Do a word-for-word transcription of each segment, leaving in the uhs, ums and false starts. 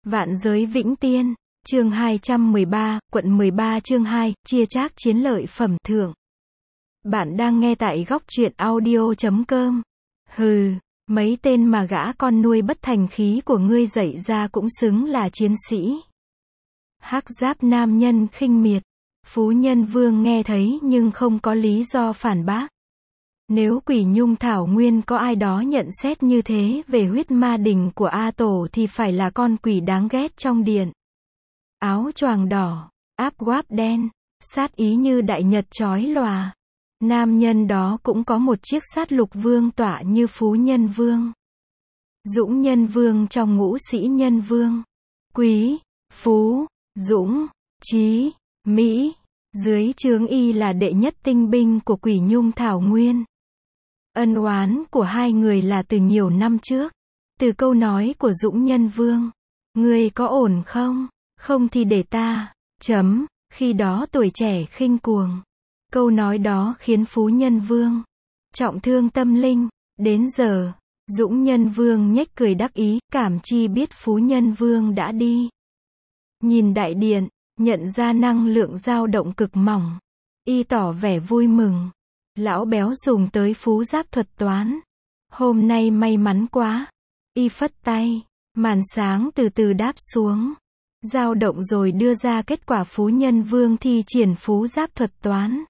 Vạn giới vĩnh tiên, chương hai trăm mười ba, quận mười ba chương hai, chia chác chiến lợi phẩm thưởng. Bạn đang nghe tại góc truyện audio chấm com. Hừ, mấy tên mà gã con nuôi bất thành khí của ngươi dạy ra cũng xứng là chiến sĩ. Hắc giáp nam nhân khinh miệt. Phú Nhân Vương nghe thấy nhưng không có lý do phản bác. Nếu Quỷ Nhung Thảo Nguyên có ai đó nhận xét như thế về huyết ma đình của A Tổ thì phải là con quỷ đáng ghét trong điện. Áo choàng đỏ, áp guáp đen, sát ý như đại nhật chói lòa. Nam nhân đó cũng có một chiếc sát lục vương tọa như Phú Nhân Vương. Dũng Nhân Vương trong ngũ sĩ Nhân Vương. Quý, Phú, Dũng, Trí, Mỹ. Dưới trướng y là đệ nhất tinh binh của Quỷ Nhung Thảo Nguyên. Ân oán của hai người là từ nhiều năm trước. Từ câu nói của Dũng Nhân Vương. Ngươi có ổn không? Không thì để ta. Chấm. Khi đó tuổi trẻ khinh cuồng. Câu nói đó khiến Phú Nhân Vương trọng thương tâm linh. Đến giờ, Dũng Nhân Vương nhếch cười đắc ý, cảm chi biết Phú Nhân Vương đã đi. Nhìn đại điện, nhận ra năng lượng dao động cực mỏng. Y tỏ vẻ vui mừng. Lão béo dùng tới phú giáp thuật toán. Hôm nay may mắn quá. Y phất tay. Màn sáng từ từ đáp xuống. Dao động rồi đưa ra kết quả Phú Nhân Vương thi triển phú giáp thuật toán.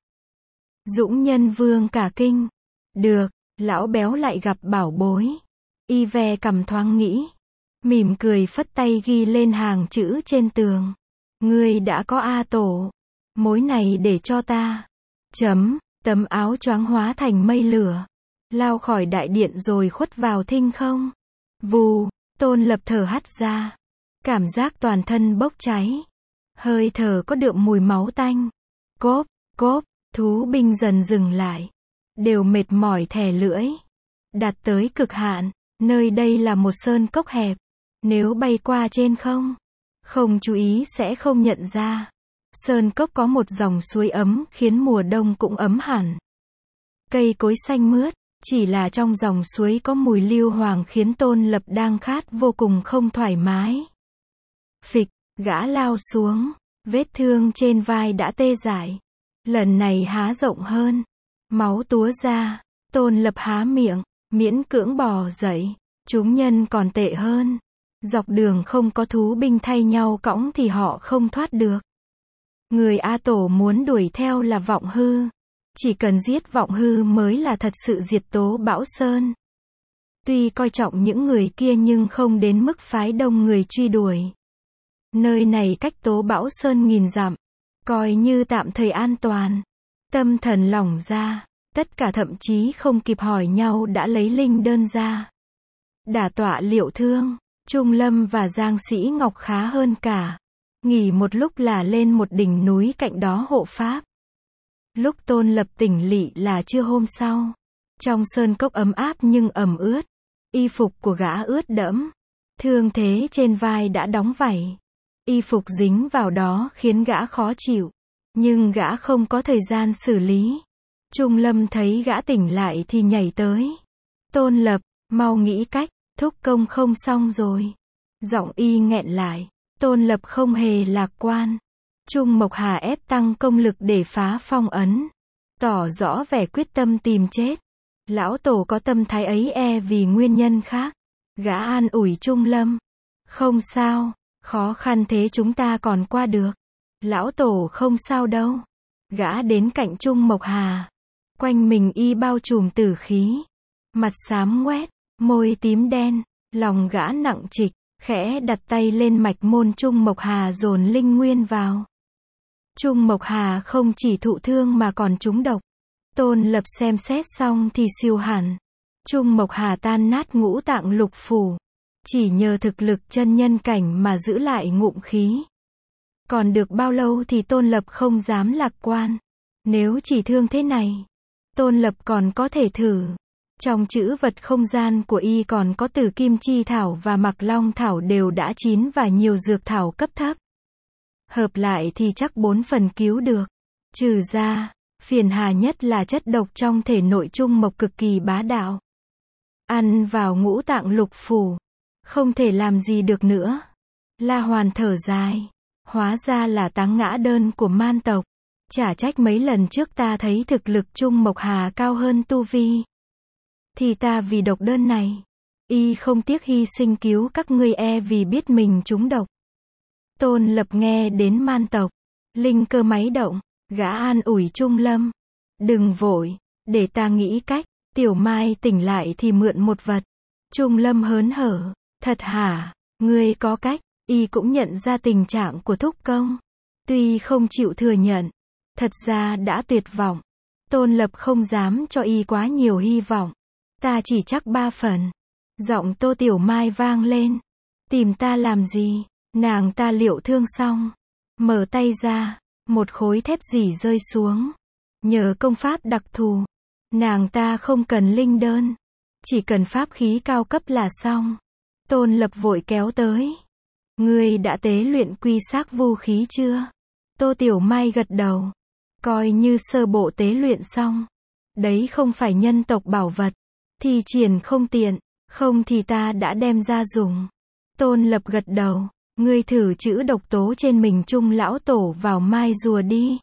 Dũng Nhân Vương cả kinh. Được, lão béo lại gặp bảo bối. Y ve cầm thoáng nghĩ. Mỉm cười phất tay ghi lên hàng chữ trên tường. Ngươi đã có A Tổ. Mối này để cho ta. Chấm. Tấm áo choáng hóa thành mây lửa. Lao khỏi đại điện rồi khuất vào thinh không. Vù, Tôn Lập thở hắt ra. Cảm giác toàn thân bốc cháy. Hơi thở có đượm mùi máu tanh. Cốp, cốp, thú binh dần dừng lại. Đều mệt mỏi thè lưỡi. Đạt tới cực hạn. Nơi đây là một sơn cốc hẹp. Nếu bay qua trên không, không chú ý sẽ không nhận ra. Sơn cốc có một dòng suối ấm khiến mùa đông cũng ấm hẳn. Cây cối xanh mướt, chỉ là trong dòng suối có mùi lưu hoàng khiến Tôn Lập đang khát vô cùng không thoải mái. Phịch, gã lao xuống, vết thương trên vai đã tê dại. Lần này há rộng hơn, máu túa ra. Tôn Lập há miệng, miễn cưỡng bò dậy. Chúng nhân còn tệ hơn. Dọc đường không có thú binh thay nhau cõng thì họ không thoát được. Người A Tổ muốn đuổi theo là Vọng Hư. Chỉ cần giết Vọng Hư mới là thật sự diệt Tố Bão Sơn. Tuy coi trọng những người kia nhưng không đến mức phái đông người truy đuổi. Nơi này cách Tố Bão Sơn nghìn dặm. Coi như tạm thời an toàn. Tâm thần lỏng ra. Tất cả thậm chí không kịp hỏi nhau đã lấy linh đơn ra. Đả tọa liệu thương. Trung Lâm và Giang Sĩ Ngọc khá hơn cả. Nghỉ một lúc là lên một đỉnh núi cạnh đó hộ pháp. Lúc Tôn Lập tỉnh lị là trưa hôm sau. Trong sơn cốc ấm áp nhưng ẩm ướt. Y phục của gã ướt đẫm. Thương thế trên vai đã đóng vảy. Y phục dính vào đó khiến gã khó chịu. Nhưng gã không có thời gian xử lý. Trung Lâm thấy gã tỉnh lại thì nhảy tới. Tôn Lập, mau nghĩ cách, thúc công không xong rồi. Giọng y nghẹn lại. Tôn Lập không hề lạc quan. Trung Mộc Hà ép tăng công lực để phá phong ấn. Tỏ rõ vẻ quyết tâm tìm chết. Lão Tổ có tâm thái ấy e vì nguyên nhân khác. Gã an ủi Trung Lâm. Không sao, khó khăn thế chúng ta còn qua được. Lão Tổ không sao đâu. Gã đến cạnh Trung Mộc Hà. Quanh mình y bao trùm tử khí. Mặt xám ngoét, môi tím đen, lòng gã nặng trịch. Khẽ đặt tay lên mạch môn Trung Mộc Hà dồn linh nguyên vào. Trung Mộc Hà không chỉ thụ thương mà còn trúng độc. Tôn Lập xem xét xong thì siêu hẳn. Trung Mộc Hà tan nát ngũ tạng lục phủ. Chỉ nhờ thực lực chân nhân cảnh mà giữ lại ngụm khí. Còn được bao lâu thì Tôn Lập không dám lạc quan. Nếu chỉ thương thế này, Tôn Lập còn có thể thử. Trong chữ vật không gian của y còn có Tử Kim Chi Thảo và Mạc Long Thảo đều đã chín và nhiều dược thảo cấp thấp. Hợp lại thì chắc bốn phần cứu được. Trừ ra, phiền hà nhất là chất độc trong thể nội Trung Mộc cực kỳ bá đạo. Ăn vào ngũ tạng lục phủ. Không thể làm gì được nữa. La Hoàn thở dài. Hóa ra là táng ngã đơn của man tộc. Chả trách mấy lần trước ta thấy thực lực Trung Mộc Hà cao hơn tu vi. Thì ta vì độc đơn này. Y không tiếc hy sinh cứu các ngươi e vì biết mình trúng độc. Tôn Lập nghe đến man tộc. Linh cơ máy động. Gã an ủi Trung Lâm. Đừng vội. Để ta nghĩ cách. Tiểu Mai tỉnh lại thì mượn một vật. Trung Lâm hớn hở. Thật hả? Ngươi có cách. Y cũng nhận ra tình trạng của thúc công. Tuy không chịu thừa nhận. Thật ra đã tuyệt vọng. Tôn Lập không dám cho Y quá nhiều hy vọng. Ta chỉ chắc ba phần. Giọng Tô Tiểu Mai vang lên. Tìm ta làm gì? Nàng ta liệu thương xong. Mở tay ra. Một khối thép dỉ rơi xuống. Nhờ công pháp đặc thù. Nàng ta không cần linh đơn. Chỉ cần pháp khí cao cấp là xong. Tôn Lập vội kéo tới. Ngươi đã tế luyện quy xác vu khí chưa? Tô Tiểu Mai gật đầu. Coi như sơ bộ tế luyện xong. Đấy không phải nhân tộc bảo vật. Thì triển không tiện. Không thì ta đã đem ra dùng. Tôn Lập gật đầu. Ngươi thử chữ độc tố trên mình Trung lão tổ vào mai rùa đi.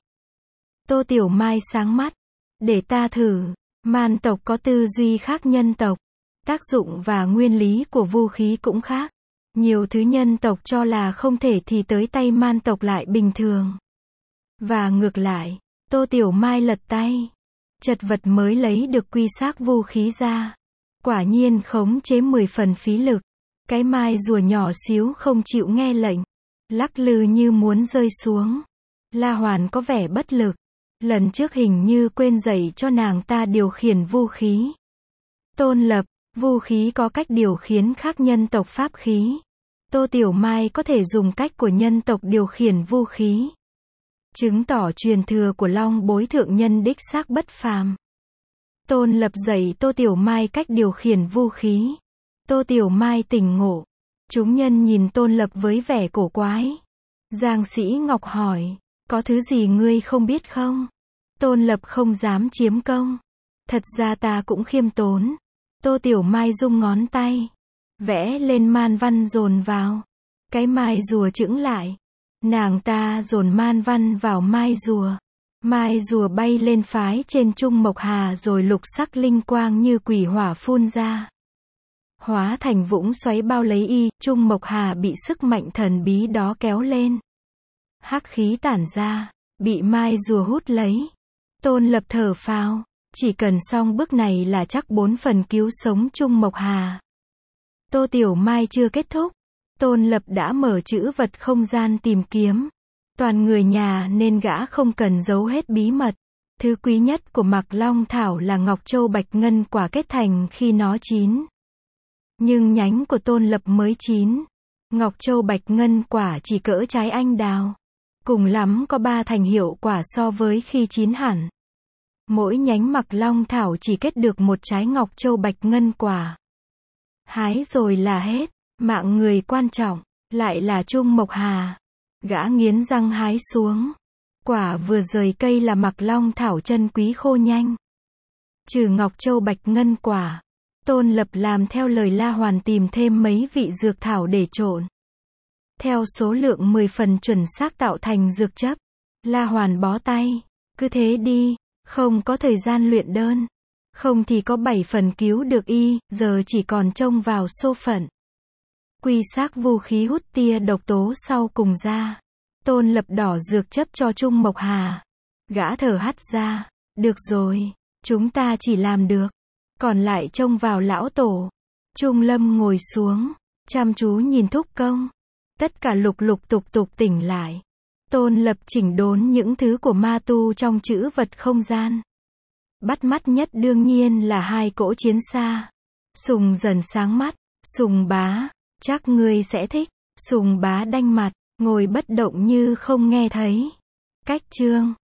Tô Tiểu Mai sáng mắt. Để ta thử. Man tộc có tư duy khác nhân tộc. Tác dụng và nguyên lý của vũ khí cũng khác. Nhiều thứ nhân tộc cho là không thể thì tới tay man tộc lại bình thường. Và ngược lại, Tô Tiểu Mai lật tay. Chật vật mới lấy được quy xác vũ khí ra. Quả nhiên khống chế mười phần phí lực. Cái mai rùa nhỏ xíu không chịu nghe lệnh. Lắc lư như muốn rơi xuống. La Hoàn có vẻ bất lực. Lần trước hình như quên dạy cho nàng ta điều khiển vũ khí. Tôn Lập, vũ khí có cách điều khiển khác nhân tộc pháp khí. Tô Tiểu Mai có thể dùng cách của nhân tộc điều khiển vũ khí. Chứng tỏ truyền thừa của Long Bối thượng nhân đích xác bất phàm. Tôn Lập dạy Tô Tiểu Mai cách điều khiển vũ khí. Tô Tiểu Mai tỉnh ngộ. Chúng nhân nhìn Tôn Lập với vẻ cổ quái. Giang Sĩ Ngọc hỏi. Có thứ gì ngươi không biết không? Tôn Lập không dám chiếm công. Thật ra ta cũng khiêm tốn. Tô Tiểu Mai rung ngón tay. Vẽ lên man văn dồn vào. Cái mai rùa chững lại. Nàng ta dồn man văn vào mai rùa. Mai rùa bay lên phái trên Trung Mộc Hà rồi lục sắc linh quang như quỷ hỏa phun ra. Hóa thành vũng xoáy bao lấy y, Trung Mộc Hà bị sức mạnh thần bí đó kéo lên. Hắc khí tản ra, bị mai rùa hút lấy. Tôn Lập thở phào, chỉ cần xong bước này là chắc bốn phần cứu sống Trung Mộc Hà. Tô Tiểu Mai chưa kết thúc. Tôn Lập đã mở trữ vật không gian tìm kiếm. Toàn người nhà nên gã không cần giấu hết bí mật. Thứ quý nhất của Mạc Long Thảo là Ngọc Châu Bạch Ngân quả kết thành khi nó chín. Nhưng nhánh của Tôn Lập mới chín. Ngọc Châu Bạch Ngân quả chỉ cỡ trái anh đào. Cùng lắm có ba thành hiệu quả so với khi chín hẳn. Mỗi nhánh Mạc Long Thảo chỉ kết được một trái Ngọc Châu Bạch Ngân quả. Hái rồi là hết. Mạng người quan trọng, lại là Trung Mộc Hà. Gã nghiến răng hái xuống. Quả vừa rời cây là Mạc Long Thảo chân quý khô nhanh. Trừ Ngọc Châu Bạch Ngân quả. Tôn Lập làm theo lời La Hoàn tìm thêm mấy vị dược thảo để trộn. Theo số lượng mười phần chuẩn xác tạo thành dược chấp. La Hoàn bó tay. Cứ thế đi, không có thời gian luyện đơn. Không thì có bảy phần cứu được y, giờ chỉ còn trông vào số phận. Quy xác vũ khí hút tia độc tố sau cùng ra. Tôn Lập đỏ dược chấp cho Trung Mộc Hà. Gã thở hắt ra. Được rồi, chúng ta chỉ làm được. Còn lại trông vào lão tổ. Trung Lâm ngồi xuống, chăm chú nhìn thúc công. Tất cả lục lục tục tục tỉnh lại. Tôn Lập chỉnh đốn những thứ của ma tu trong trữ vật không gian. Bắt mắt nhất đương nhiên là hai cỗ chiến xa. Sùng dần sáng mắt. Sùng bá, chắc ngươi sẽ thích. Sùng bá đanh mặt, ngồi bất động như không nghe thấy. Cách chương